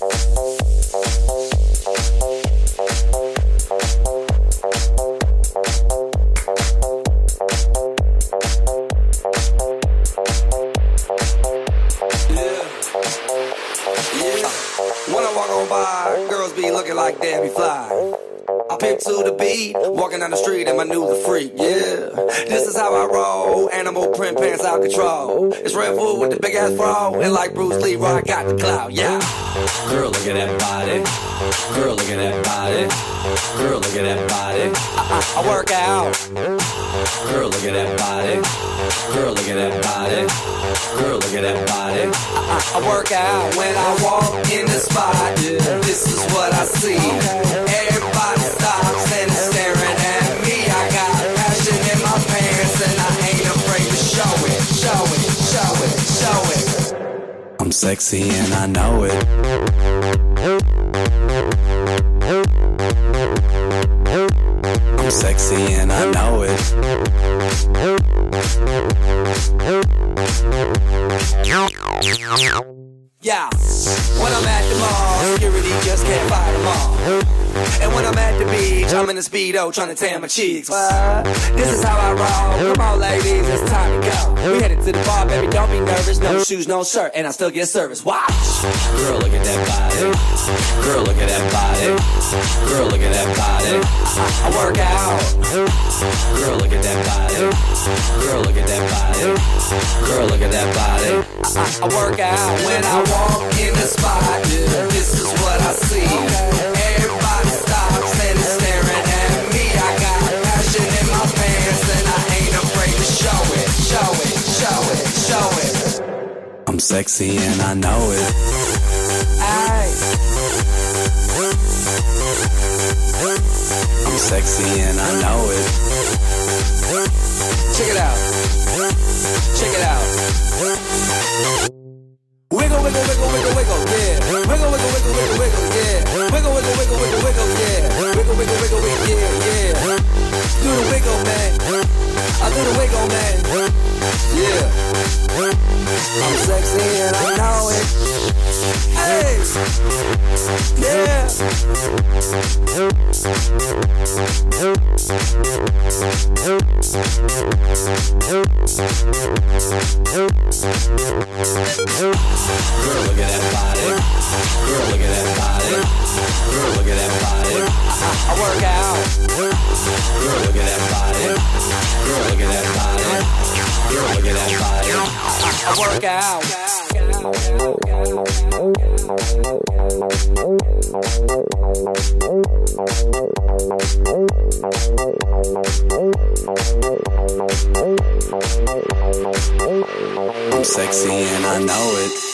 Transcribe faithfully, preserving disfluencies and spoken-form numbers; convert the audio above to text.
When I walk on by, girls be looking like Debbie Fly. I pimp to the beat, walking down the street and my new the freak, yeah. This is how I roll, animal print pants out control. It's Red Bull with the big ass bra, and like Bruce Lee, I got the clout, yeah. Girl, look at that body. Girl, look at that body. Girl, look at that body. I, I, I work out. Girl, look at that body. Girl, look at that body. Girl, look at that body. I, I, I work out when I walk in the spot. This is what I see. Everybody stops and is staring at me. I got passion in my pants and I ain't afraid to show it, show it, show it, show it. I'm sexy and I know it. I'm sexy and I know it. Yeah, when I'm at the mall, security just can't fight them all. And when I'm at the beach, I'm in a Speedo trying to tan my cheeks. What? This is how I roll. Come on, ladies, it's time to go. We headed to the bar, baby, don't be nervous. No shoes, no shirt, and I still get service. Watch. Girl, look at that body. Girl, look at that body. Girl, look at that body. I, I work out. Girl, look at that body. Girl, look at that body. Girl, look at that body. I, I, I work out when I walk in the spot. This is what I see. Everybody stops and is staring at me. I got passion in my pants and I ain't afraid to show it, show it, show it, show it. I'm sexy and I know it. Aye. I'm sexy and I know it. Check it out. Check it out. Wiggle, wiggle, wiggle, wiggle, wiggle, yeah. Wiggle, wiggle, wiggle, wiggle, wiggle, yeah. Wiggle, wiggle, wiggle, wiggle, wiggle, yeah. Wiggle, wiggle, wiggle, wiggle, yeah, yeah. Do the wiggle, man. I do the wiggle, man. Yeah. I'm sexy and I know it. Hey. Yeah. Girl, look at that body. Girl, look at that body. Girl, look at that body. I, I work out. Girl, look at that body. Girl, look at that body. Girl, look at that body. I, I work out. I'm sexy and I know it.